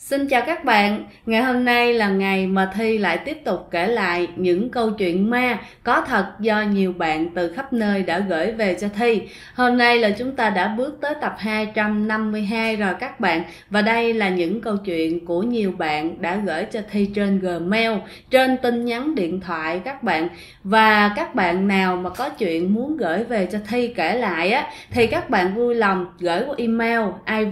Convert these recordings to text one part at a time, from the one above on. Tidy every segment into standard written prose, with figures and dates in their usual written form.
Xin chào các bạn, ngày hôm nay là ngày mà Thi lại tiếp tục kể lại những câu chuyện ma có thật do nhiều bạn từ khắp nơi đã gửi về cho Thi. Hôm nay là chúng ta đã bước tới tập 252 rồi các bạn. Và đây là những câu chuyện của nhiều bạn đã gửi cho Thi trên Gmail, trên tin nhắn điện thoại các bạn. Và các bạn nào mà có chuyện muốn gửi về cho Thi kể lại á, thì các bạn vui lòng gửi qua email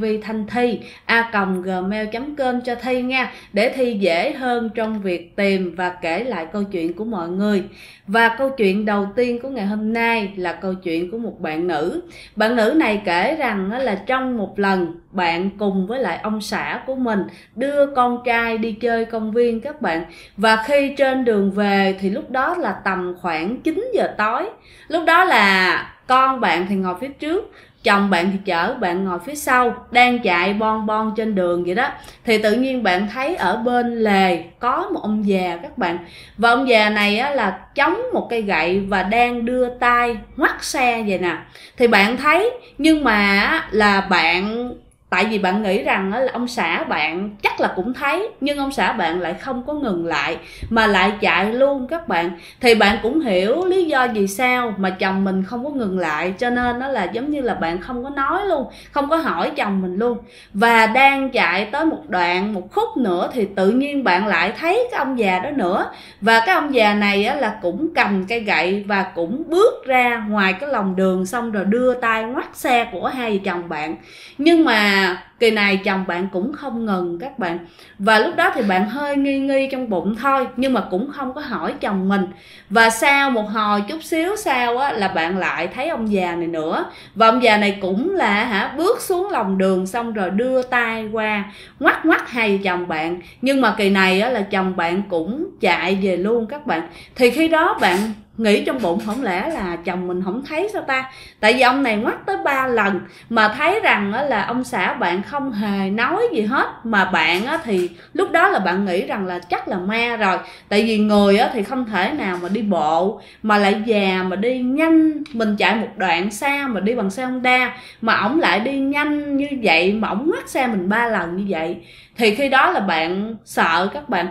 ivthanthi@gmail.com cho Thi nha, để Thi dễ hơn trong việc tìm và kể lại câu chuyện của mọi người. Và câu chuyện đầu tiên của ngày hôm nay là câu chuyện của một bạn nữ. Bạn nữ này kể rằng là trong một lần bạn cùng với lại ông xã của mình đưa con trai đi chơi công viên các bạn. Và khi trên đường về thì lúc đó là tầm khoảng 9 giờ tối. Lúc đó là con bạn thì ngồi phía trước, chồng bạn thì chở bạn ngồi phía sau, đang chạy bon bon trên đường vậy đó. Thì tự nhiên bạn thấy ở bên lề có một ông già các bạn. Và ông già này á, là chống một cây gậy và đang đưa tay ngoắt xe vậy nè. Thì bạn thấy, nhưng mà là bạn, tại vì bạn nghĩ rằng là ông xã bạn chắc là cũng thấy, nhưng ông xã bạn lại không có ngừng lại mà lại chạy luôn các bạn. Thì bạn cũng hiểu lý do vì sao mà chồng mình không có ngừng lại, cho nên nó là giống như là bạn không có nói luôn, không có hỏi chồng mình luôn. Và đang chạy tới một đoạn, một khúc nữa thì tự nhiên bạn lại thấy cái ông già đó nữa. Và cái ông già này á, là cũng cầm cây gậy và cũng bước ra ngoài cái lòng đường, xong rồi đưa tay ngoắt xe của hai vợ chồng bạn. Nhưng mà kỳ này chồng bạn cũng không ngừng các bạn. Và lúc đó thì bạn hơi nghi nghi trong bụng thôi, nhưng mà cũng không có hỏi chồng mình. Và sau một hồi chút xíu sau á, là bạn lại thấy ông già này nữa. Và ông già này cũng là bước xuống lòng đường, xong rồi đưa tay qua ngoắt ngoắt hai vợ chồng bạn. Nhưng mà kỳ này á, là chồng bạn cũng chạy về luôn các bạn. Thì khi đó bạn nghĩ trong bụng, không lẽ là chồng mình không thấy sao ta? Tại vì ông này ngoắt tới 3 lần mà thấy rằng là ông xã bạn không hề nói gì hết. Mà bạn thì lúc đó là bạn nghĩ rằng là chắc là ma rồi. Tại vì người thì không thể nào mà đi bộ mà lại già mà đi nhanh. Mình chạy một đoạn xa mà đi bằng xe Honda, mà ổng lại đi nhanh như vậy, mà ổng ngoắt xe mình 3 lần như vậy. Thì khi đó là bạn sợ các bạn.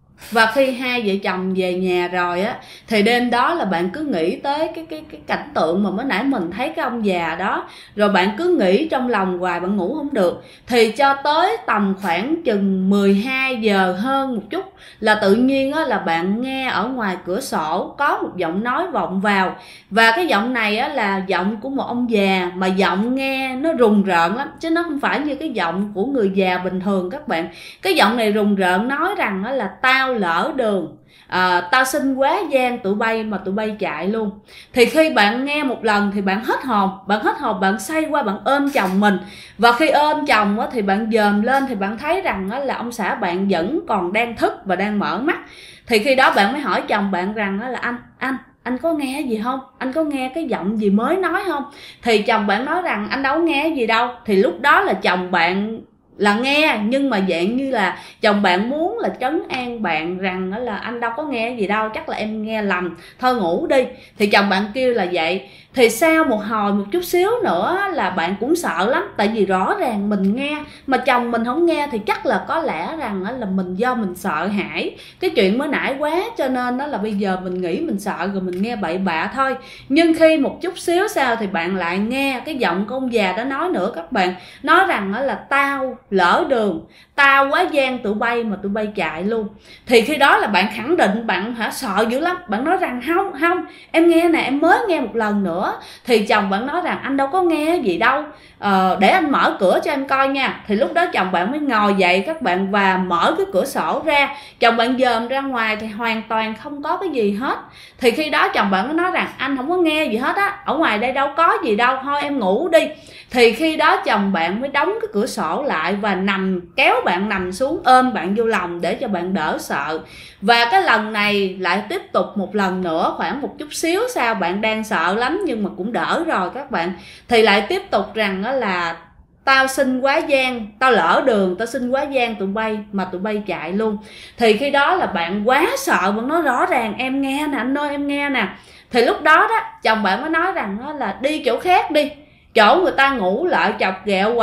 Và khi hai vợ chồng về nhà rồi á, thì đêm đó là bạn cứ nghĩ tới cái cảnh tượng mà mới nãy mình thấy cái ông già đó. Rồi bạn cứ nghĩ trong lòng hoài, bạn ngủ không được. Thì cho tới tầm khoảng chừng 12 giờ hơn một chút là tự nhiên á, là bạn nghe ở ngoài cửa sổ có một giọng nói vọng vào. Và cái giọng này á, là giọng của một ông già, mà giọng nghe nó rùng rợn lắm, chứ nó không phải như cái giọng của người già bình thường các bạn. Cái giọng này rùng rợn nói rằng á, là tao lỡ đường, tao xin quá gian tụi bay mà tụi bay chạy luôn. Thì khi bạn nghe một lần thì bạn hết hồn, bạn xoay qua bạn ôm chồng mình. Và khi ôm chồng á, thì bạn dòm lên thì bạn thấy rằng á, là ông xã bạn vẫn còn đang thức và đang mở mắt. Thì khi đó bạn mới hỏi chồng bạn rằng á, là anh có nghe gì không? Anh có nghe cái giọng gì mới nói không? Thì chồng bạn nói rằng anh đâu có nghe gì đâu. Thì lúc đó là chồng bạn là nghe, nhưng mà dạng như là chồng bạn muốn là trấn an bạn rằng là anh đâu có nghe gì đâu, chắc là em nghe lầm, thôi ngủ đi. Thì chồng bạn kêu là vậy. Thì sau một hồi một chút xíu nữa là bạn cũng sợ lắm. Tại vì rõ ràng mình nghe mà chồng mình không nghe, thì chắc là có lẽ rằng là mình do mình sợ hãi cái chuyện mới nãy quá, cho nên đó là bây giờ mình nghĩ mình sợ rồi mình nghe bậy bạ thôi. Nhưng khi một chút xíu sau thì bạn lại nghe cái giọng của ông già đó nói nữa các bạn. Nói rằng là tao lỡ đường, tao quá gian tụi bay mà tụi bay chạy luôn. Thì khi đó là bạn khẳng định, bạn sợ dữ lắm. Bạn nói rằng không, em nghe nè, em mới nghe một lần nữa. Thì chồng bạn nói rằng anh đâu có nghe gì đâu, để anh mở cửa cho em coi nha. Thì lúc đó chồng bạn mới ngồi dậy các bạn và mở cái cửa sổ ra. Chồng bạn dòm ra ngoài thì hoàn toàn không có cái gì hết. Thì khi đó chồng bạn mới nói rằng anh không có nghe gì hết á, ở ngoài đây đâu có gì đâu, thôi em ngủ đi. Thì khi đó chồng bạn mới đóng cái cửa sổ lại và kéo bạn nằm xuống, ôm bạn vô lòng để cho bạn đỡ sợ. Và cái lần này lại tiếp tục một lần nữa, khoảng một chút xíu sau bạn đang sợ lắm nhưng mà cũng đỡ rồi các bạn. Thì lại tiếp tục rằng đó là tao xin quá gian, tao lỡ đường, tao xin quá gian tụi bay mà tụi bay chạy luôn. Thì khi đó là bạn quá sợ, bạn nói rõ ràng em nghe nè anh ơi, em nghe nè. Thì lúc đó chồng bạn mới nói rằng đó là đi chỗ khác đi, chỗ người ta ngủ lại chọc ghẹo hoài,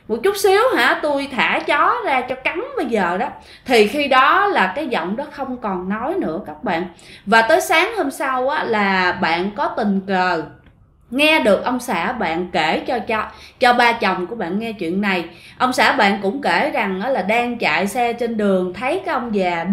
một chút xíu hả, tôi thả chó ra cho cắn bây giờ đó. Thì khi đó là cái giọng đó không còn nói nữa các bạn. Và tới sáng hôm sau á, là bạn có tình cờ nghe được ông xã bạn kể cho ba chồng của bạn nghe chuyện này. Ông xã bạn cũng kể rằng là đang chạy xe trên đường, thấy cái ông già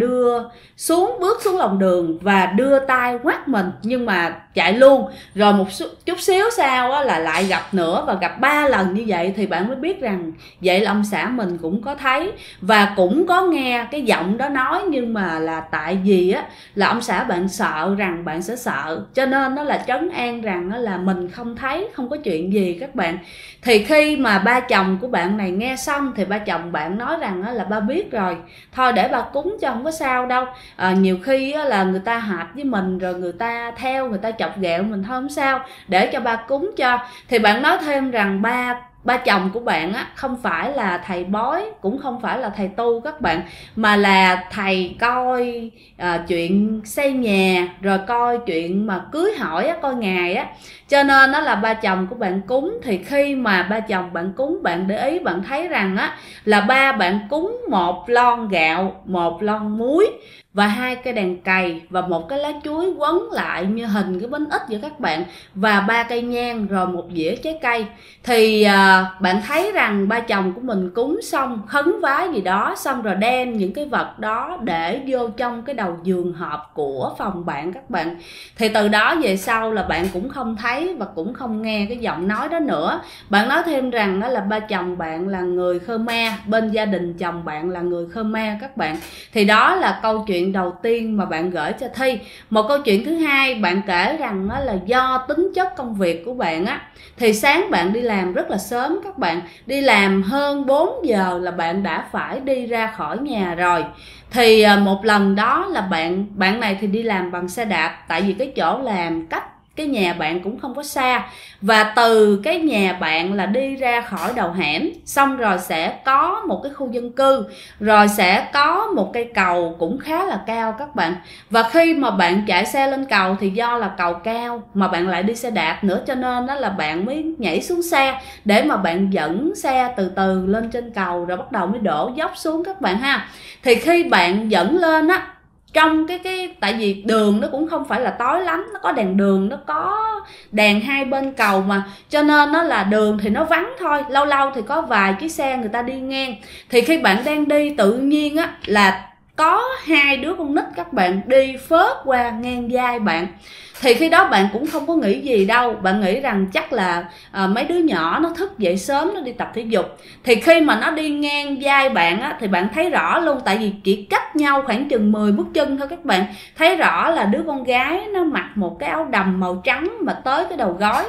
bước xuống lòng đường và đưa tay quát mình, nhưng mà chạy luôn. Rồi một chút xíu sau là lại gặp nữa, và gặp 3 lần như vậy thì bạn mới biết rằng vậy là ông xã mình cũng có thấy và cũng có nghe cái giọng đó nói. Nhưng mà là tại vì á, là ông xã bạn sợ rằng bạn sẽ sợ, cho nên nó là trấn an rằng là mình không thấy, không có chuyện gì các bạn. Thì khi mà ba chồng của bạn này nghe xong thì ba chồng bạn nói rằng là ba biết rồi, thôi để ba cúng cho, không có sao đâu. Nhiều khi là người ta hạp với mình rồi người ta theo, người ta chọc ghẹo mình, thôi không sao, để cho ba cúng cho. Thì bạn nói thêm rằng ba chồng của bạn á, không phải là thầy bói, cũng không phải là thầy tu các bạn, mà là thầy coi chuyện xây nhà, rồi coi chuyện mà cưới hỏi á, coi ngày á. Cho nên đó là ba chồng của bạn cúng. Thì khi mà ba chồng bạn cúng, bạn để ý bạn thấy rằng á, là ba bạn cúng 1 lon gạo, 1 lon muối và 2 cây đèn cày và 1 cái lá chuối quấn lại như hình cái bánh ít vậy các bạn, và 3 cây nhang, rồi 1 dĩa trái cây. Thì bạn thấy rằng ba chồng của mình cúng xong, khấn vái gì đó xong, rồi đem những cái vật đó để vô trong cái đầu giường hộp của phòng bạn các bạn. Thì từ đó về sau là bạn cũng không thấy và cũng không nghe cái giọng nói đó nữa. Bạn nói thêm rằng đó là ba chồng bạn là người Khmer, bên gia đình chồng bạn là người Khmer các bạn. Thì đó là câu chuyện đầu tiên mà bạn gửi cho Thi. Một câu chuyện thứ hai, bạn kể rằng đó là do tính chất công việc của bạn á, thì sáng bạn đi làm rất là sớm các bạn, đi làm hơn 4 giờ là bạn đã phải đi ra khỏi nhà rồi. Thì một lần đó là bạn này thì đi làm bằng xe đạp, tại vì cái chỗ làm cách cái nhà bạn cũng không có xa, và từ cái nhà bạn là đi ra khỏi đầu hẻm, xong rồi sẽ có một cái khu dân cư, rồi sẽ có một cây cầu cũng khá là cao các bạn. Và khi mà bạn chạy xe lên cầu thì do là cầu cao mà bạn lại đi xe đạp nữa, cho nên đó là bạn mới nhảy xuống xe để mà bạn dẫn xe từ từ lên trên cầu, rồi bắt đầu mới đổ dốc xuống các bạn ha. Thì khi bạn dẫn lên á, trong cái tại vì đường nó cũng không phải là tối lắm, nó có đèn đường, nó có đèn hai bên cầu mà, cho nên nó là đường thì nó vắng thôi, lâu lâu thì có vài chiếc xe người ta đi ngang. Thì khi bạn đang đi, tự nhiên á là có 2 đứa con nít các bạn đi phớt qua ngang vai bạn. Thì khi đó bạn cũng không có nghĩ gì đâu, bạn nghĩ rằng chắc là mấy đứa nhỏ nó thức dậy sớm, nó đi tập thể dục. Thì khi mà nó đi ngang vai bạn á, thì bạn thấy rõ luôn, tại vì chỉ cách nhau khoảng chừng 10 bước chân thôi các bạn, thấy rõ là đứa con gái nó mặc một cái áo đầm màu trắng mà tới cái đầu gối.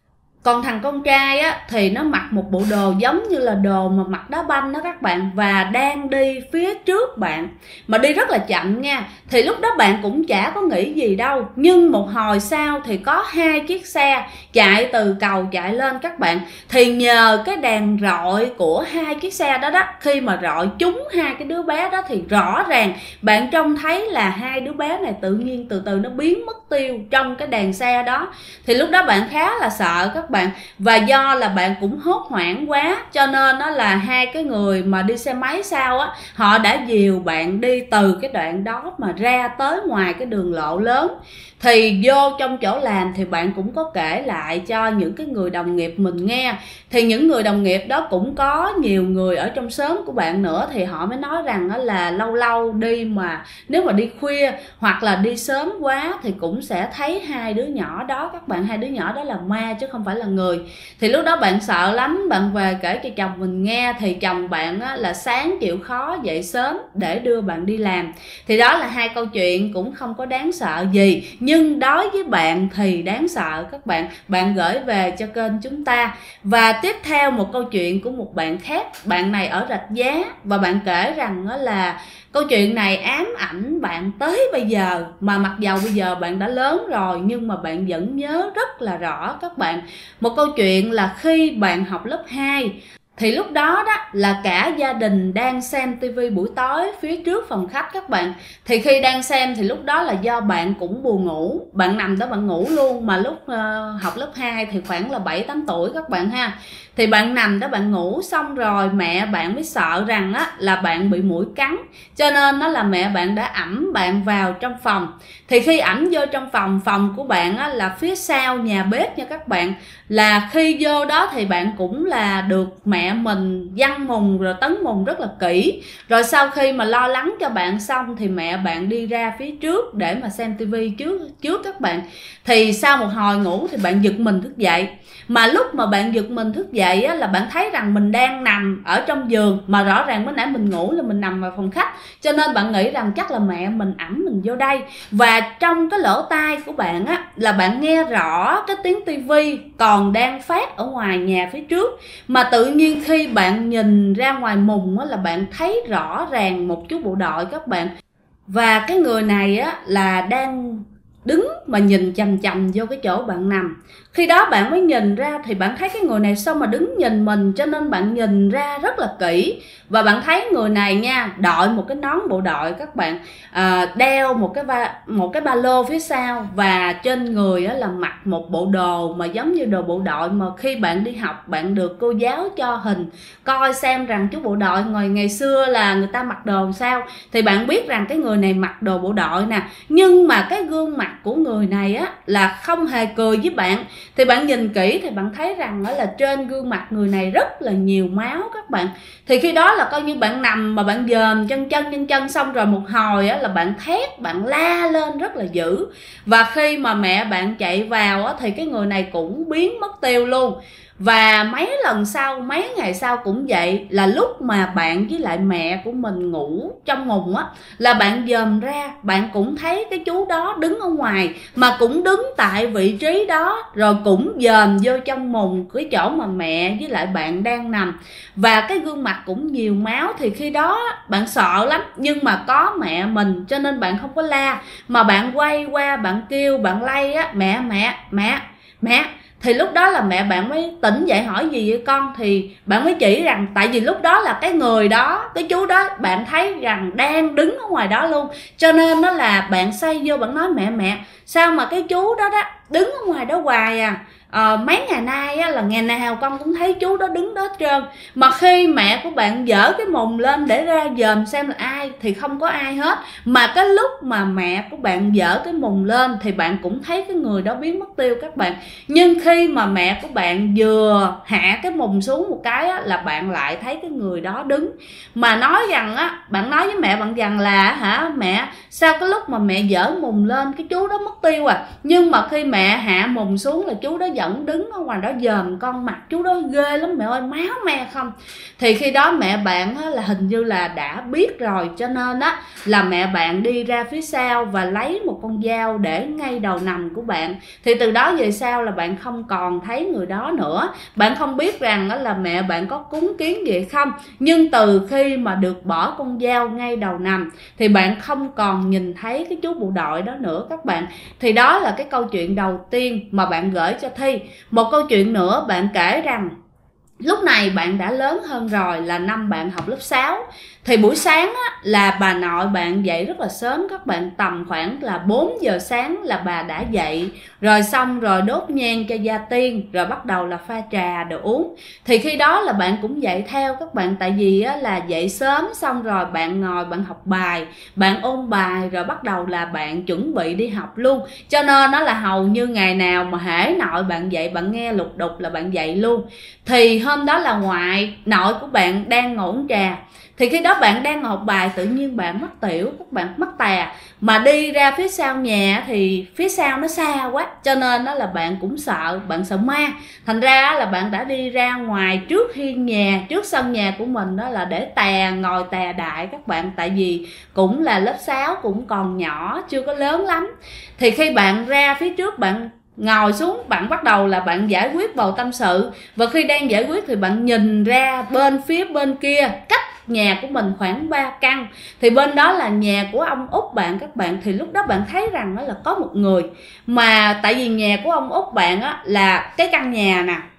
Còn thằng con trai á thì nó mặc một bộ đồ giống như là đồ mà mặc đá banh đó các bạn, và đang đi phía trước bạn, mà đi rất là chậm nha. Thì lúc đó bạn cũng chả có nghĩ gì đâu, nhưng một hồi sau thì có 2 chiếc xe chạy từ cầu chạy lên các bạn. Thì nhờ cái đèn rọi của 2 chiếc xe đó đó, khi mà rọi trúng 2 cái đứa bé đó thì rõ ràng bạn trông thấy là 2 đứa bé này tự nhiên từ từ nó biến mất tiêu trong cái đèn xe đó. Thì lúc đó bạn khá là sợ các bạn, và do là bạn cũng hốt hoảng quá, cho nên đó là 2 cái người mà đi xe máy sau á, họ đã dìu bạn đi từ cái đoạn đó mà ra tới ngoài cái đường lộ lớn. Thì vô trong chỗ làm thì bạn cũng có kể lại cho những cái người đồng nghiệp mình nghe. Thì những người đồng nghiệp đó cũng có nhiều người ở trong xóm của bạn nữa, thì họ mới nói rằng đó là lâu lâu đi mà nếu mà đi khuya hoặc là đi sớm quá thì cũng sẽ thấy 2 đứa nhỏ đó các bạn. 2 đứa nhỏ đó là ma chứ không phải là người. Thì lúc đó bạn sợ lắm, bạn về kể cho chồng mình nghe. Thì chồng bạn á, là sáng chịu khó dậy sớm để đưa bạn đi làm. Thì đó là 2 câu chuyện cũng không có đáng sợ gì, nhưng đối với bạn thì đáng sợ các bạn. Bạn gửi về cho kênh chúng ta. Và tiếp theo một câu chuyện của một bạn khác, bạn này ở Rạch Giá, và bạn kể rằng đó là câu chuyện này ám ảnh bạn tới bây giờ, mà mặc dầu bây giờ bạn đã lớn rồi nhưng mà bạn vẫn nhớ rất là rõ các bạn. Một câu chuyện là khi bạn học lớp 2, Thì lúc đó đó là cả gia đình đang xem tivi buổi tối phía trước phòng khách các bạn. Thì khi đang xem thì lúc đó là do bạn cũng buồn ngủ, bạn nằm đó bạn ngủ luôn. Mà lúc học lớp 2 thì khoảng là 7-8 tuổi các bạn ha. Thì bạn nằm đó bạn ngủ, xong rồi mẹ bạn mới sợ rằng á là bạn bị muỗi cắn, cho nên đó là mẹ bạn đã ẵm bạn vào trong phòng. Thì khi ẵm vô trong phòng của bạn á là phía sau nhà bếp nha các bạn. Là khi vô đó thì bạn cũng là được mẹ mình giăng mùng rồi tấn mùng rất là kỹ. Rồi sau khi mà lo lắng cho bạn xong thì mẹ bạn đi ra phía trước để mà xem tivi trước các bạn. Thì sau một hồi ngủ thì bạn giật mình thức dậy. Mà lúc mà bạn giật mình thức dậy á, là bạn thấy rằng mình đang nằm ở trong giường, mà rõ ràng mới nãy mình ngủ là mình nằm vào phòng khách, cho nên bạn nghĩ rằng chắc là mẹ mình ẵm mình vô đây. Và trong cái lỗ tai của bạn á là bạn nghe rõ cái tiếng tivi còn đang phát ở ngoài nhà phía trước. Mà tự nhiên khi bạn nhìn ra ngoài mùng á là bạn thấy rõ ràng một chú bộ đội các bạn. Và cái người này á là đang đứng mà nhìn chằm chằm vô cái chỗ bạn nằm. Khi đó bạn mới nhìn ra thì bạn thấy cái người này sao mà đứng nhìn mình, cho nên bạn nhìn ra rất là kỹ. Và bạn thấy người này nha, đội một cái nón bộ đội các bạn, đeo một cái ba lô phía sau, và trên người á là mặc một bộ đồ mà giống như đồ bộ đội mà khi bạn đi học bạn được cô giáo cho hình coi xem rằng chú bộ đội ngày xưa là người ta mặc đồ sao, thì bạn biết rằng cái người này mặc đồ bộ đội nè. Nhưng mà cái gương mặt của người này á là không hề cười với bạn. Thì bạn nhìn kỹ thì bạn thấy rằng là trên gương mặt người này rất là nhiều máu các bạn. Thì khi đó là coi như bạn nằm mà bạn dòm chân xong rồi một hồi á là bạn thét, bạn la lên rất là dữ. Và khi mà mẹ bạn chạy vào á thì cái người này cũng biến mất tiêu luôn. Và mấy lần sau, mấy ngày sau cũng vậy, là lúc mà bạn với lại mẹ của mình ngủ trong mùng á, là bạn dòm ra, bạn cũng thấy cái chú đó đứng ở ngoài, mà cũng đứng tại vị trí đó, rồi cũng dòm vô trong mùng cái chỗ mà mẹ với lại bạn đang nằm. Và cái gương mặt cũng nhiều máu. Thì khi đó bạn sợ lắm, nhưng mà có mẹ mình cho nên bạn không có la, mà bạn quay qua bạn kêu, bạn lay á, mẹ. Thì lúc đó là mẹ bạn mới tỉnh dậy hỏi gì vậy con. Thì bạn mới chỉ rằng tại vì lúc đó là cái người đó, cái chú đó bạn thấy rằng đang đứng ở ngoài đó luôn, cho nên đó là bạn xoay vô bạn nói mẹ sao mà cái chú đó đứng ở ngoài đó hoài à. Mấy ngày nay á, là ngày nào con cũng thấy chú đó đứng đó hết trơn. Mà khi mẹ của bạn dở cái mùng lên để ra dòm xem là ai thì không có ai hết. Mà cái lúc mà mẹ của bạn dở cái mùng lên thì bạn cũng thấy cái người đó biến mất tiêu các bạn. Nhưng khi mà mẹ của bạn vừa hạ cái mùng xuống một cái á, là bạn lại thấy cái người đó đứng. Mà nói rằng á, bạn nói với mẹ bạn rằng là mẹ sao cái lúc mà mẹ dở mùng lên cái chú đó mất tiêu à. Nhưng mà khi mẹ hạ mùng xuống là chú đó vẫn đứng ở ngoài đó dòm con, mặt chú đó ghê lắm mẹ ơi, máu me không. Thì khi đó mẹ bạn á, là hình như là đã biết rồi, cho nên á là mẹ bạn đi ra phía sau và lấy một con dao để ngay đầu nằm của bạn. Thì từ đó về sau là bạn không còn thấy người đó nữa. Bạn không biết rằng đó là mẹ bạn có cúng kiến gì không. Nhưng từ khi mà được bỏ con dao ngay đầu nằm thì bạn không còn nhìn thấy cái chú bộ đội đó nữa các bạn. Thì đó là cái câu chuyện đầu tiên mà bạn gửi cho Thi. Một câu chuyện nữa bạn kể rằng lúc này bạn đã lớn hơn rồi, là năm bạn học lớp 6. Thì buổi sáng á, là bà nội bạn dậy rất là sớm các bạn, tầm khoảng là 4 giờ sáng là bà đã dậy. Rồi xong rồi đốt nhang cho gia tiên, rồi bắt đầu là pha trà để uống. Thì khi đó là bạn cũng dậy theo các bạn. Tại vì á, là dậy sớm xong rồi bạn ngồi bạn học bài, bạn ôn bài, rồi bắt đầu là bạn chuẩn bị đi học luôn. Cho nên nó là hầu như ngày nào mà hễ nội bạn dậy bạn nghe lục đục là bạn dậy luôn. Thì hôm đó là ngoại nội của bạn đang ngồi uống trà. Thì khi đó bạn đang học bài tự nhiên bạn mắc tiểu, các bạn mắc tà. Mà đi ra phía sau nhà thì phía sau nó xa quá, cho nên đó là bạn cũng sợ, bạn sợ ma. Thành ra là bạn đã đi ra ngoài trước hiên nhà, trước sân nhà của mình đó là để ngồi tà đại các bạn. Tại vì cũng là lớp 6, cũng còn nhỏ, chưa có lớn lắm. Thì khi bạn ra phía trước bạn ngồi xuống, bạn bắt đầu là bạn giải quyết bầu tâm sự. Và khi đang giải quyết thì bạn nhìn ra phía bên kia, cách nhà của mình khoảng 3 căn. Thì bên đó là nhà của ông Út bạn các bạn. Thì lúc đó bạn thấy rằng đó là có một người. Mà tại vì nhà của ông Út bạn á, là cái căn nhà nè,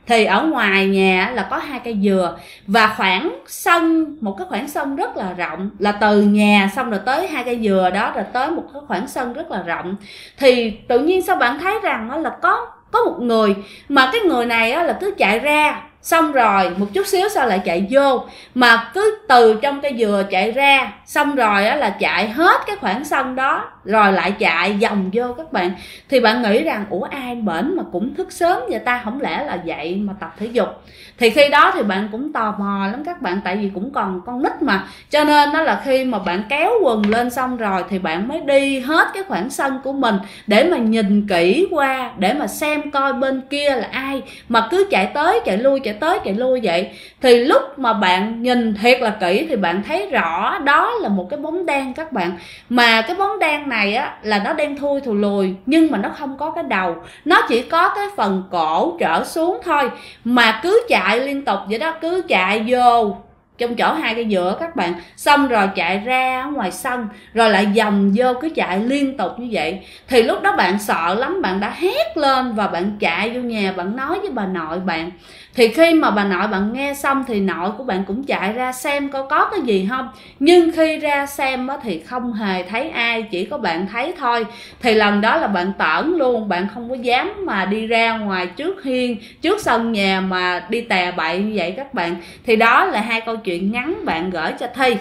thì ở ngoài nhà là có 2 cây dừa, và khoảng sân, một cái khoảng sân rất là rộng, là từ nhà xong rồi tới 2 cây dừa đó, rồi tới một cái khoảng sân rất là rộng. Thì tự nhiên sao bạn thấy rằng là có một người, mà cái người này là cứ chạy ra, xong rồi một chút xíu sau lại chạy vô, mà cứ từ trong cây dừa chạy ra, xong rồi là chạy hết cái khoảng sân đó, rồi lại chạy vòng vô các bạn. Thì bạn nghĩ rằng ủa ai bển mà cũng thức sớm vậy ta, không lẽ là dậy mà tập thể dục? Thì khi đó thì bạn cũng tò mò lắm các bạn, tại vì cũng còn con nít mà, cho nên đó là khi mà bạn kéo quần lên xong rồi thì bạn mới đi hết cái khoảng sân của mình để mà nhìn kỹ qua, để mà xem coi bên kia là ai mà cứ chạy tới chạy lui, chạy tới chạy lui vậy. Thì lúc mà bạn nhìn thiệt là kỹ thì bạn thấy rõ đó là một cái bóng đen các bạn. Mà cái bóng đen này là nó đen thui thù lùi, nhưng mà nó không có cái đầu, nó chỉ có cái phần cổ trở xuống thôi, mà cứ chạy liên tục vậy đó, cứ chạy vô trong chỗ 2 cây dừa các bạn, xong rồi chạy ra ngoài sân, rồi lại vòng vô, cứ chạy liên tục như vậy. Thì lúc đó bạn sợ lắm, bạn đã hét lên và bạn chạy vô nhà, bạn nói với bà nội bạn. Thì khi mà bà nội bạn nghe xong thì nội của bạn cũng chạy ra xem coi có cái gì không. Nhưng khi ra xem thì không hề thấy ai, chỉ có bạn thấy thôi. Thì lần đó là bạn tởn luôn, bạn không có dám mà đi ra ngoài trước hiên, trước sân nhà mà đi tè bậy như vậy các bạn. Thì đó là 2 câu chuyện ngắn bạn gửi cho Thi.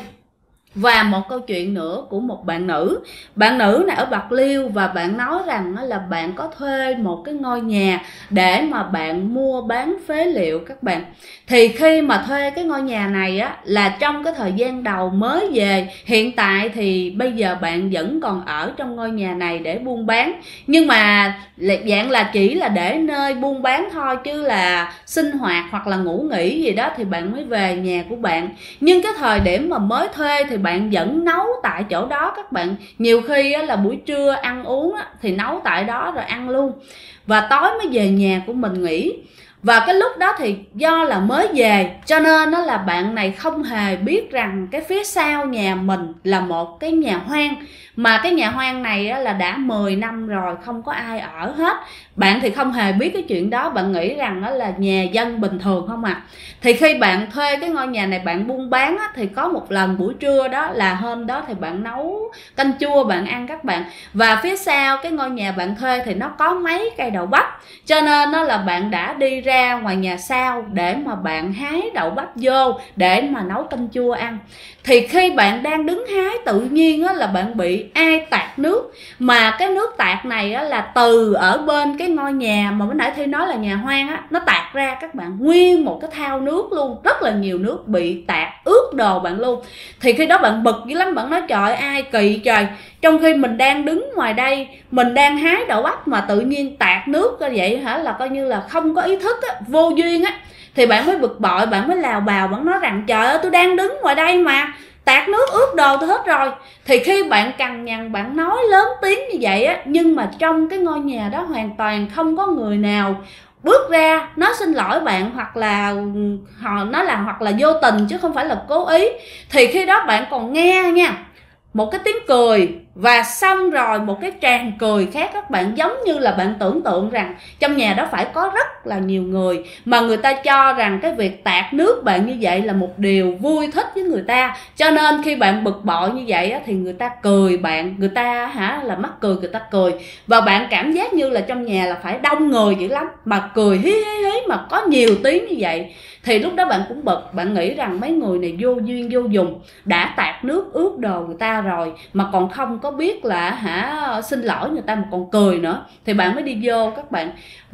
Và một câu chuyện nữa của một bạn nữ. Bạn nữ này ở Bạc Liêu, và bạn nói rằng là bạn có thuê một cái ngôi nhà để mà bạn mua bán phế liệu các bạn. Thì khi mà thuê cái ngôi nhà này là trong cái thời gian đầu mới về, hiện tại thì bây giờ bạn vẫn còn ở trong ngôi nhà này để buôn bán, nhưng mà dạng là chỉ là để nơi buôn bán thôi, chứ là sinh hoạt hoặc là ngủ nghỉ gì đó thì bạn mới về nhà của bạn. Nhưng cái thời điểm mà mới thuê thì bạn vẫn nấu tại chỗ đó các bạn. Nhiều khi là buổi trưa ăn uống thì nấu tại đó rồi ăn luôn, và tối mới về nhà của mình nghỉ. Và cái lúc đó thì do là mới về, cho nên đó là bạn này không hề biết rằng cái phía sau nhà mình là một cái nhà hoang. Mà cái nhà hoang này là đã 10 năm rồi, không có ai ở hết. Bạn thì không hề biết cái chuyện đó, bạn nghĩ rằng đó là nhà dân bình thường không à. Thì khi bạn thuê cái ngôi nhà này bạn buôn bán thì có một lần buổi trưa đó là hôm đó thì bạn nấu canh chua bạn ăn các bạn. Và phía sau cái ngôi nhà bạn thuê thì nó có mấy cây đậu bắp, cho nên đó là bạn đã đi ra ngoài nhà sau để mà bạn hái đậu bắp vô để mà nấu canh chua ăn. Thì khi bạn đang đứng hái, tự nhiên là bạn bị ai tạt nước. Mà cái nước tạt này là từ ở bên cái ngôi nhà mà mới nãy Thi nói là nhà hoang nó tạt ra các bạn, nguyên một cái thao nước luôn, rất là nhiều nước bị tạt ướt đồ bạn luôn. Thì khi đó bạn bực dữ lắm, bạn nói trời ai kỳ trời, trong khi mình đang đứng ngoài đây, mình đang hái đậu bắp mà tự nhiên tạt nước như vậy hả, là coi như là không có ý thức vô duyên á. Thì bạn mới bực bội, bạn mới lào bào, bạn nói rằng trời ơi tôi đang đứng ngoài đây mà tạt nước ướt đồ tôi hết rồi. Thì khi bạn cằn nhằn, bạn nói lớn tiếng như vậy nhưng mà trong cái ngôi nhà đó hoàn toàn không có người nào bước ra nói xin lỗi bạn, hoặc là họ nói là hoặc là vô tình chứ không phải là cố ý. Thì khi đó bạn còn nghe nha, một cái tiếng cười và xong rồi một cái tràng cười khác các bạn, giống như là bạn tưởng tượng rằng trong nhà đó phải có rất là nhiều người, mà người ta cho rằng cái việc tạt nước bạn như vậy là một điều vui thích với người ta. Cho nên khi bạn bực bội như vậy thì người ta cười bạn, người ta là mắc cười, người ta cười, và bạn cảm giác như là trong nhà là phải đông người dữ lắm mà cười hí hí hí mà có nhiều tiếng như vậy. Thì lúc đó bạn cũng bực, bạn nghĩ rằng mấy người này vô duyên vô dùng, đã tạt nước ướt đồ người ta rồi mà còn không có biết là xin lỗi người ta mà còn cười nữa. Thì bạn mới đi vô các bạn.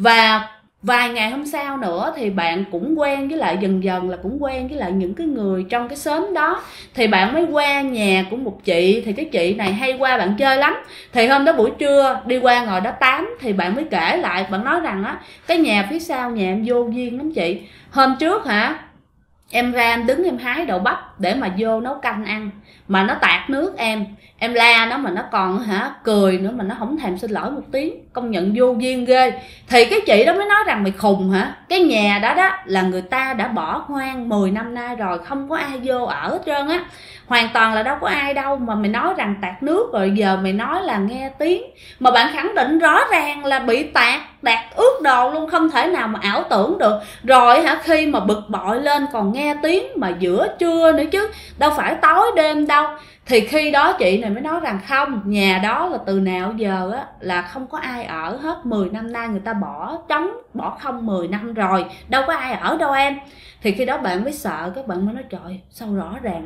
Và vài ngày hôm sau nữa thì bạn cũng quen với lại, dần dần là cũng quen với lại những cái người trong cái xóm đó. Thì bạn mới qua nhà của một chị, thì cái chị này hay qua bạn chơi lắm. Thì hôm đó buổi trưa đi qua ngồi đó tám, thì bạn mới kể lại, bạn nói rằng cái nhà phía sau nhà em vô duyên lắm chị. Hôm trước em ra em đứng em hái đậu bắp để mà vô nấu canh ăn, mà nó tạt nước em la nó mà nó còn cười nữa, mà nó không thèm xin lỗi một tiếng, công nhận vô duyên ghê. Thì cái chị đó mới nói rằng mày khùng hả, cái nhà đó là người ta đã bỏ hoang 10 năm nay rồi, không có ai vô ở hết trơn á, hoàn toàn là đâu có ai đâu, mà mày nói rằng tạt nước rồi giờ mày nói là nghe tiếng, mà bạn khẳng định rõ ràng là bị tạt. đạt ước đồ luôn, không thể nào mà ảo tưởng được. Rồi khi mà bực bội lên còn nghe tiếng mà giữa trưa nữa chứ, đâu phải tối đêm đâu. Thì khi đó chị này mới nói rằng không, nhà đó là từ nào giờ là không có ai ở hết, 10 năm nay người ta bỏ trống, bỏ không 10 năm rồi, đâu có ai ở đâu em. Thì khi đó bạn mới sợ, các bạn mới nói trời, sao rõ ràng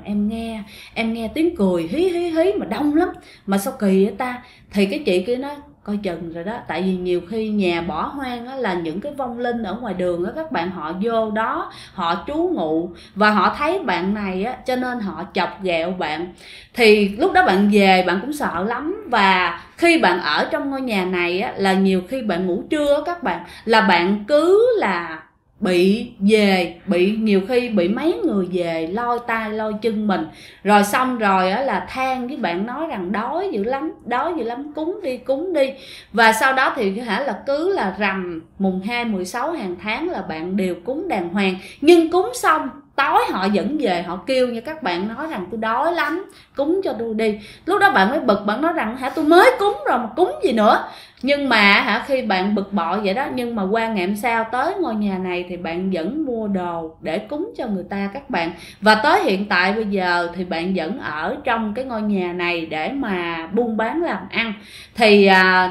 em nghe tiếng cười hí hí hí mà đông lắm, mà sao kỳ vậy ta. Thì cái chị kia nói coi chừng rồi đó, tại vì nhiều khi nhà bỏ hoang là những cái vong linh ở ngoài đường các bạn, họ vô đó họ trú ngụ và họ thấy bạn này cho nên họ chọc ghẹo bạn. Thì lúc đó bạn về bạn cũng sợ lắm. Và khi bạn ở trong ngôi nhà này là nhiều khi bạn ngủ trưa các bạn, là bạn cứ là bị nhiều khi bị mấy người về lôi tay lôi chân mình, rồi xong rồi là than với bạn, nói rằng đói dữ lắm, cúng đi. Và sau đó thì là cứ là rằm mùng 2, 16 hàng tháng là bạn đều cúng đàng hoàng. Nhưng cúng xong tối họ vẫn về họ kêu như các bạn, nói rằng tôi đói lắm, cúng cho tôi đi. Lúc đó bạn mới bực, bạn nói rằng tôi mới cúng rồi mà cúng gì nữa. Nhưng mà khi bạn bực bội vậy đó, nhưng mà qua ngày hôm sau tới ngôi nhà này thì bạn vẫn mua đồ để cúng cho người ta các bạn. Và tới hiện tại bây giờ thì bạn vẫn ở trong cái ngôi nhà này để mà buôn bán làm ăn. Thì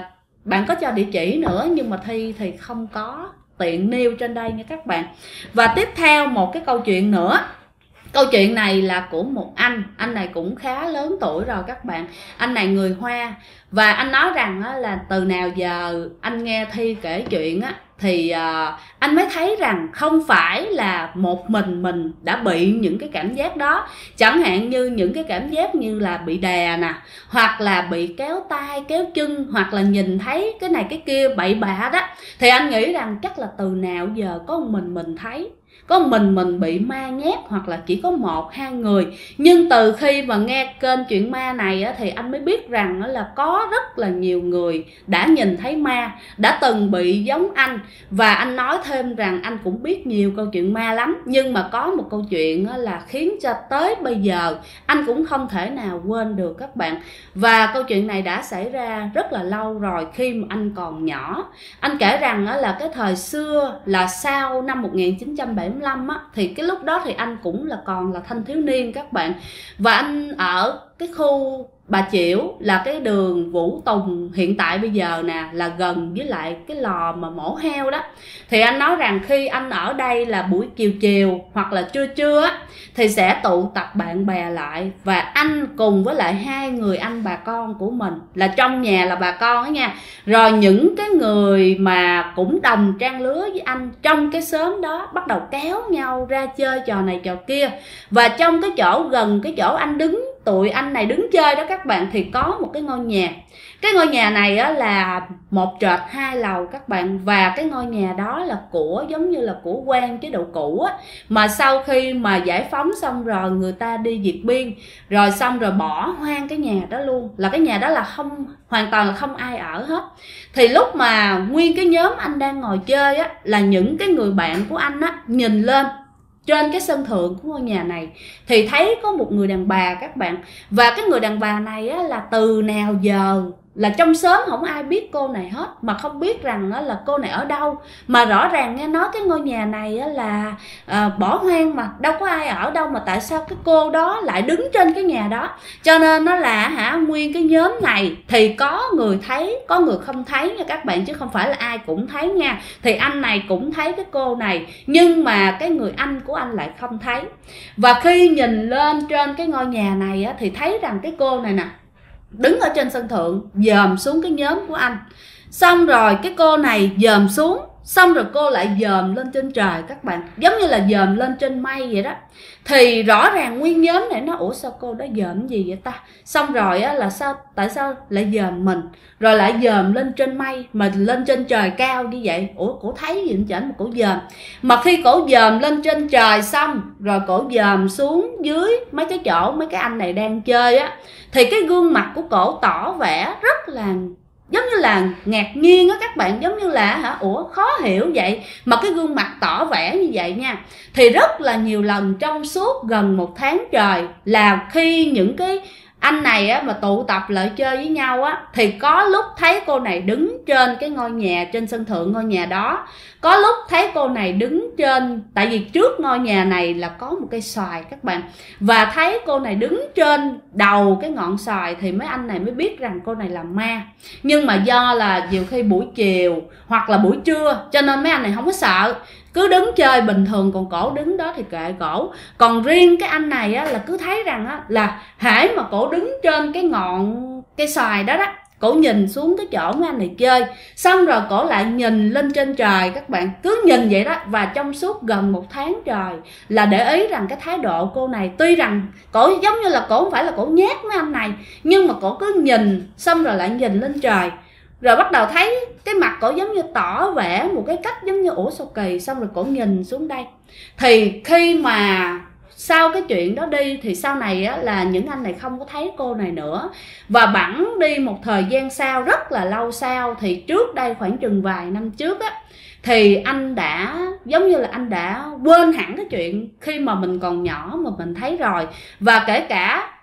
bạn có cho địa chỉ nữa nhưng mà Thi thì không có tiện nêu trên đây nha các bạn. Và tiếp theo một cái câu chuyện nữa. Câu chuyện này là của một anh này cũng khá lớn tuổi rồi các bạn. Anh này người Hoa. Và anh nói rằng là từ nào giờ anh nghe Thi kể chuyện thì anh mới thấy rằng không phải là một mình đã bị những cái cảm giác đó. Chẳng hạn như những cái cảm giác như là bị đè nè, hoặc là bị kéo tay kéo chân, hoặc là nhìn thấy cái này cái kia bậy bạ đó. Thì anh nghĩ rằng chắc là từ nào giờ có mình thấy, có mình bị ma nhét, hoặc là chỉ có 1-2 người. Nhưng từ khi mà nghe kênh chuyện ma này thì anh mới biết rằng là có rất là nhiều người đã nhìn thấy ma, đã từng bị giống anh. Và anh nói thêm rằng anh cũng biết nhiều câu chuyện ma lắm, nhưng mà có một câu chuyện là khiến cho tới bây giờ anh cũng không thể nào quên được các bạn. Và câu chuyện này đã xảy ra rất là lâu rồi, khi mà anh còn nhỏ. Anh kể rằng là cái thời xưa là sau năm 1975 thì cái lúc đó thì anh cũng còn là thanh thiếu niên các bạn. Và anh ở cái khu Bà Chiểu, là cái đường Vũ Tùng hiện tại bây giờ nè, là gần với lại cái lò mà mổ heo đó. Thì anh nói rằng khi anh ở đây là buổi chiều hoặc là trưa thì sẽ tụ tập bạn bè lại, và anh cùng với lại 2 người anh bà con của mình, là trong nhà là bà con đó nha, rồi những cái người mà cũng đồng trang lứa với anh trong cái xóm đó bắt đầu kéo nhau ra chơi trò này trò kia. Và trong cái chỗ gần cái chỗ anh đứng, tụi anh này đứng chơi đó các bạn, thì có một cái ngôi nhà. Cái ngôi nhà này là 1 trệt 2 lầu các bạn. Và cái ngôi nhà đó là của, giống như là của quan chế độ cũ mà sau khi mà giải phóng xong rồi người ta đi Việt Biên, rồi xong rồi bỏ hoang cái nhà đó luôn. Là cái nhà đó là hoàn toàn là không ai ở hết. Thì lúc mà nguyên cái nhóm anh đang ngồi chơi là những cái người bạn của anh nhìn lên trên cái sân thượng của ngôi nhà này thì thấy có một người đàn bà các bạn. Và cái người đàn bà này là từ nào giờ là trong xóm không ai biết cô này hết, mà không biết rằng là cô này ở đâu. Mà rõ ràng nghe nói cái ngôi nhà này là bỏ hoang mà đâu có ai ở đâu, mà tại sao cái cô đó lại đứng trên cái nhà đó. Cho nên nó là nguyên cái nhóm này thì có người thấy, có người không thấy nha các bạn, chứ không phải là ai cũng thấy nha. Thì anh này cũng thấy cái cô này, nhưng mà cái người anh của anh lại không thấy. Và khi nhìn lên trên cái ngôi nhà này thì thấy rằng cái cô này nè đứng ở trên sân thượng dòm xuống cái nhóm của anh. Xong rồi cái cô này dòm xuống, xong rồi cô lại dòm lên trên trời các bạn, giống như là dòm lên trên mây vậy đó. Thì rõ ràng nguyên nhóm này nó ủa sao cô đó dòm gì vậy ta. Xong rồi là tại sao lại dòm mình, rồi lại dòm lên trên mây, mà lên trên trời cao như vậy. Ủa cổ thấy gì chảnh mà cổ dòm. Mà khi cổ dòm lên trên trời xong rồi cổ dòm xuống dưới mấy cái chỗ mấy cái anh này đang chơi thì cái gương mặt của cổ tỏ vẻ rất là giống như là ngạc nhiên các bạn, giống như là ủa khó hiểu vậy mà cái gương mặt tỏ vẻ như vậy nha. Thì rất là nhiều lần trong suốt gần 1 tháng trời là khi những cái anh này á mà tụ tập lại chơi với nhau á, thì có lúc thấy cô này đứng trên cái ngôi nhà, trên sân thượng ngôi nhà đó, có lúc thấy cô này đứng trên, tại vì trước ngôi nhà này là có một cây xoài các bạn, và thấy cô này đứng trên đầu cái ngọn xoài thì mấy anh này mới biết rằng cô này là ma. Nhưng mà do là nhiều khi buổi chiều hoặc là buổi trưa cho nên mấy anh này không có sợ, cứ đứng chơi bình thường, còn cổ đứng đó thì kệ cổ. Còn riêng cái anh này á, là cứ thấy rằng á, là hễ mà cổ đứng trên cái ngọn cây xoài đó đó, cổ nhìn xuống cái chỗ mấy anh này chơi, xong rồi cổ lại nhìn lên trên trời các bạn, cứ nhìn vậy đó. Và trong suốt gần 1 tháng trời là để ý rằng cái thái độ cô này, tuy rằng cổ giống như là cổ không phải là cổ nhát mấy anh này, nhưng mà cổ cứ nhìn xong rồi lại nhìn lên trời, rồi bắt đầu thấy cái mặt cổ giống như tỏ vẻ một cái cách giống như ủa sao kỳ, xong rồi cổ nhìn xuống đây. Thì khi mà sau cái chuyện đó đi thì sau này á, là những anh này không có thấy cô này nữa. Và bẵng đi một thời gian sau, rất là lâu sau, thì trước đây khoảng chừng vài năm trước á, thì anh đã giống như là anh đã quên hẳn cái chuyện khi mà mình còn nhỏ mà mình thấy rồi. Và kể cả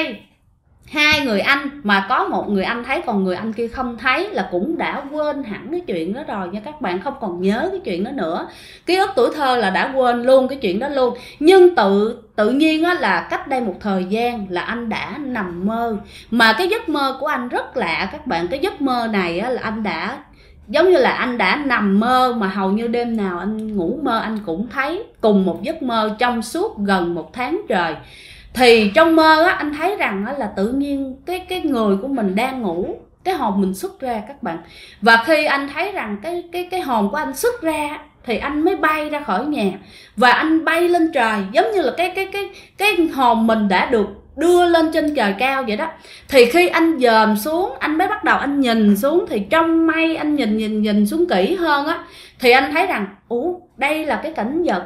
hai người anh mà có một người anh thấy còn người anh kia không thấy, là cũng đã quên hẳn cái chuyện đó rồi nha các bạn, không còn nhớ cái chuyện đó nữa. Ký ức tuổi thơ là đã quên luôn cái chuyện đó luôn. Nhưng tự nhiên á, là cách đây một thời gian là anh đã nằm mơ, mà cái giấc mơ của anh rất lạ các bạn. Cái giấc mơ này á, là anh đã giống như là anh đã nằm mơ mà hầu như đêm nào anh ngủ mơ anh cũng thấy cùng một giấc mơ trong suốt gần 1 tháng trời. Thì trong mơ á, anh thấy rằng á, là tự nhiên cái người của mình đang ngủ, cái hồn mình xuất ra các bạn. Và khi anh thấy rằng cái hồn của anh xuất ra thì anh mới bay ra khỏi nhà và anh bay lên trời, giống như là cái hồn mình đã được đưa lên trên trời cao vậy đó. Thì khi anh dòm xuống, anh mới bắt đầu anh nhìn xuống, thì trong mây anh nhìn xuống kỹ hơn á, thì anh thấy rằng ủa đây là cái cảnh vật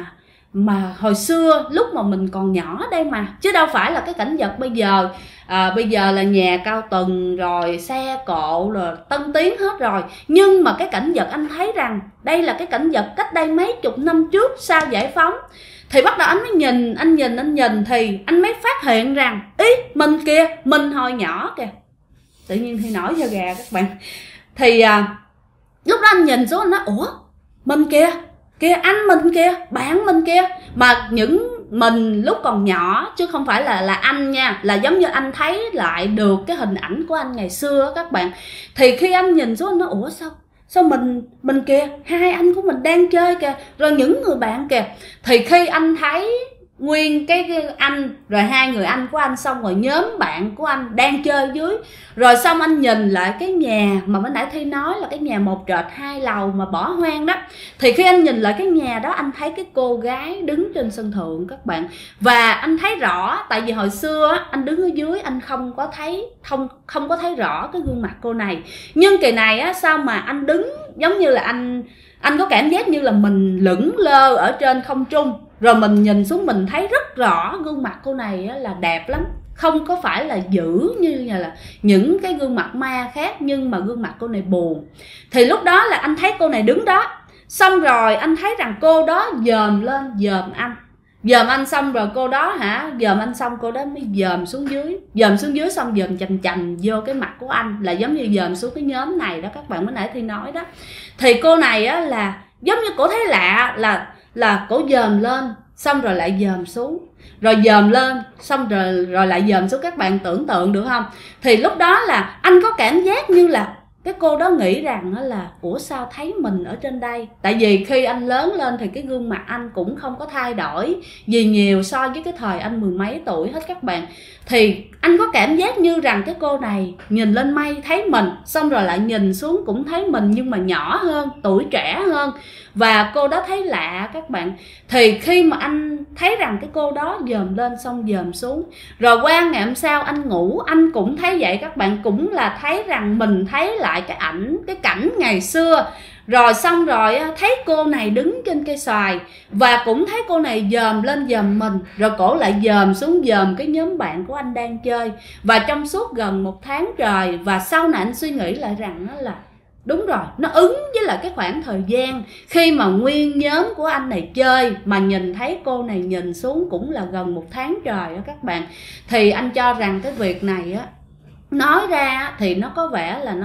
mà hồi xưa lúc mà mình còn nhỏ đây mà, chứ đâu phải là cái cảnh vật bây giờ. Bây giờ là nhà cao tầng rồi, xe cộ rồi, tân tiến hết rồi. Nhưng mà cái cảnh vật anh thấy rằng đây là cái cảnh vật cách đây mấy chục năm trước sau giải phóng. Thì bắt đầu anh mới nhìn, anh nhìn thì anh mới phát hiện rằng ý mình kìa, mình hồi nhỏ kìa. Tự nhiên thì nổi da gà các bạn. Thì lúc đó anh nhìn xuống anh nói ủa mình kìa, anh mình kìa, bạn mình kìa. Mà những mình lúc còn nhỏ chứ không phải là anh nha, là giống như anh thấy lại được cái hình ảnh của anh ngày xưa các bạn. Thì khi anh nhìn xuống anh nói ủa sao mình kìa, hai anh của mình đang chơi kìa, rồi những người bạn kìa. Thì khi anh thấy nguyên cái anh rồi hai người anh của anh, xong rồi nhóm bạn của anh đang chơi dưới, rồi xong anh nhìn lại cái nhà mà mới nãy Thi nói là cái nhà 1 trệt 2 lầu mà bỏ hoang đó. Thì khi anh nhìn lại cái nhà đó, anh thấy cái cô gái đứng trên sân thượng các bạn. Và anh thấy rõ, tại vì hồi xưa anh đứng ở dưới anh không có thấy rõ cái gương mặt cô này. Nhưng kỳ này á, sao mà anh đứng giống như là anh có cảm giác như là mình lững lơ ở trên không trung, rồi mình nhìn xuống mình thấy rất rõ gương mặt cô này là đẹp lắm, không có phải là dữ như là những cái gương mặt ma khác, nhưng mà gương mặt cô này buồn. Thì lúc đó là anh thấy cô này đứng đó, xong rồi anh thấy rằng cô đó dòm lên dòm anh xong rồi cô đó dòm anh xong cô đó mới dòm xuống dưới xong dòm chành vô cái mặt của anh, là giống như dòm xuống cái nhóm này đó các bạn, mới nãy Thi nói đó. Thì cô này á là giống như cổ thấy lạ, là cổ dòm lên xong rồi lại dòm xuống, rồi dòm lên xong rồi lại dòm xuống. Các bạn tưởng tượng được không? Thì lúc đó là anh có cảm giác như là cái cô đó nghĩ rằng là ủa sao thấy mình ở trên đây. Tại vì khi anh lớn lên thì cái gương mặt anh cũng không có thay đổi gì nhiều so với cái thời anh 10 mấy tuổi hết các bạn. Thì anh có cảm giác như rằng cái cô này nhìn lên mây thấy mình, xong rồi lại nhìn xuống cũng thấy mình, nhưng mà nhỏ hơn, tuổi trẻ hơn. Và cô đó thấy lạ các bạn. Thì khi mà anh thấy rằng cái cô đó dòm lên xong dòm xuống, rồi qua ngày hôm sau anh ngủ anh cũng thấy vậy các bạn, cũng là thấy rằng mình thấy lại cái cảnh ngày xưa. Rồi xong rồi thấy cô này đứng trên cây xoài, và cũng thấy cô này dòm lên dòm mình, rồi cổ lại dòm xuống dòm cái nhóm bạn của anh đang chơi. Và trong suốt gần 1 tháng trời. Và sau này anh suy nghĩ lại rằng là Đúng rồi, nó ứng với lại cái khoảng thời gian khi mà nguyên nhóm của anh này chơi mà nhìn thấy cô này nhìn xuống cũng là gần 1 tháng trời đó các bạn. Thì anh cho rằng cái việc này á, nói ra thì nó có vẻ là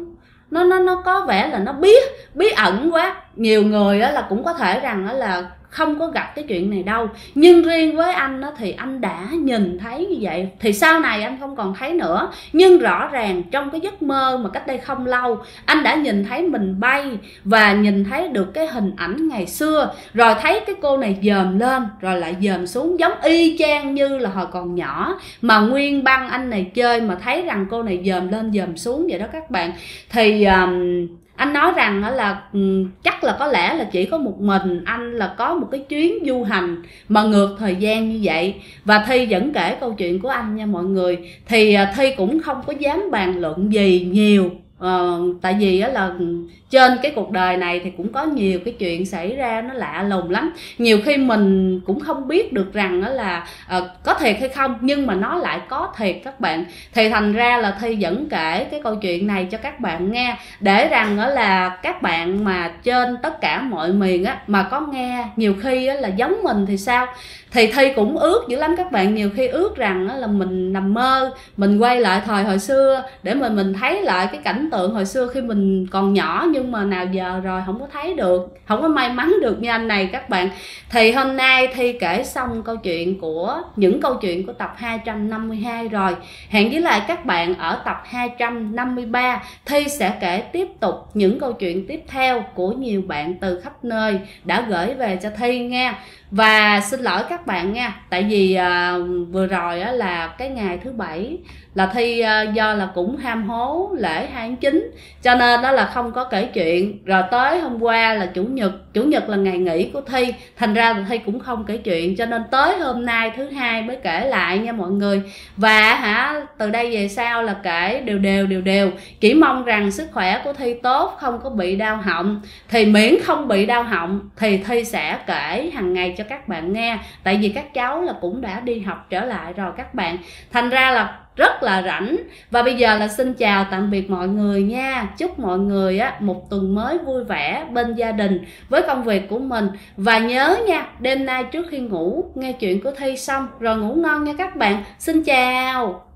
nó có vẻ là nó bí ẩn quá. Nhiều người á là cũng có thể rằng á là không có gặp cái chuyện này đâu, nhưng riêng với anh á thì anh đã nhìn thấy như vậy, thì sau này anh không còn thấy nữa. Nhưng rõ ràng trong cái giấc mơ mà cách đây không lâu, anh đã nhìn thấy mình bay và nhìn thấy được cái hình ảnh ngày xưa, rồi thấy cái cô này dòm lên rồi lại dòm xuống, giống y chang như là hồi còn nhỏ mà nguyên băng anh này chơi mà thấy rằng cô này dòm lên dòm xuống vậy đó các bạn. Thì anh nói rằng là chắc là có lẽ là chỉ có một mình anh là có một cái chuyến du hành mà ngược thời gian như vậy. Và Thi vẫn kể câu chuyện của anh nha mọi người. Thì Thi cũng không có dám bàn luận gì nhiều, tại vì là trên cái cuộc đời này thì cũng có nhiều cái chuyện xảy ra nó lạ lùng lắm. Nhiều khi mình cũng không biết được rằng là có thiệt hay không, nhưng mà nó lại có thiệt các bạn. Thì thành ra là Thi vẫn kể cái câu chuyện này cho các bạn nghe, để rằng là các bạn mà trên tất cả mọi miền á mà có nghe nhiều khi là giống mình thì sao. Thì Thi cũng ước dữ lắm các bạn, nhiều khi ước rằng là mình nằm mơ, mình quay lại thời hồi xưa để mà mình thấy lại cái cảnh tượng hồi xưa khi mình còn nhỏ, nhưng mà nào giờ rồi không có thấy được, không có may mắn được như anh này các bạn. Thì hôm nay Thi kể xong những câu chuyện của tập 252 rồi. Hẹn với lại các bạn ở tập 253, Thi sẽ kể tiếp tục những câu chuyện tiếp theo của nhiều bạn từ khắp nơi đã gửi về cho Thi nha. Và xin lỗi các bạn nha, tại vì vừa rồi là cái ngày thứ Bảy là Thi do là cũng ham hố lễ 2 tháng 9 cho nên đó là không có kể chuyện. Rồi tới hôm qua là chủ nhật là ngày nghỉ của Thi, thành ra là Thi cũng không kể chuyện, cho nên tới hôm nay thứ Hai mới kể lại nha mọi người. Và từ đây về sau là kể đều, chỉ mong rằng sức khỏe của Thi tốt, không có bị đau họng. Thì miễn không bị đau họng thì Thi sẽ kể hàng ngày cho các bạn nghe, tại vì các cháu là cũng đã đi học trở lại rồi các bạn, thành ra là rất là rảnh. Và bây giờ là xin chào tạm biệt mọi người nha. Chúc mọi người một tuần mới vui vẻ bên gia đình với công việc của mình. Và nhớ nha, đêm nay trước khi ngủ nghe chuyện của Thi xong rồi ngủ ngon nha các bạn. Xin chào.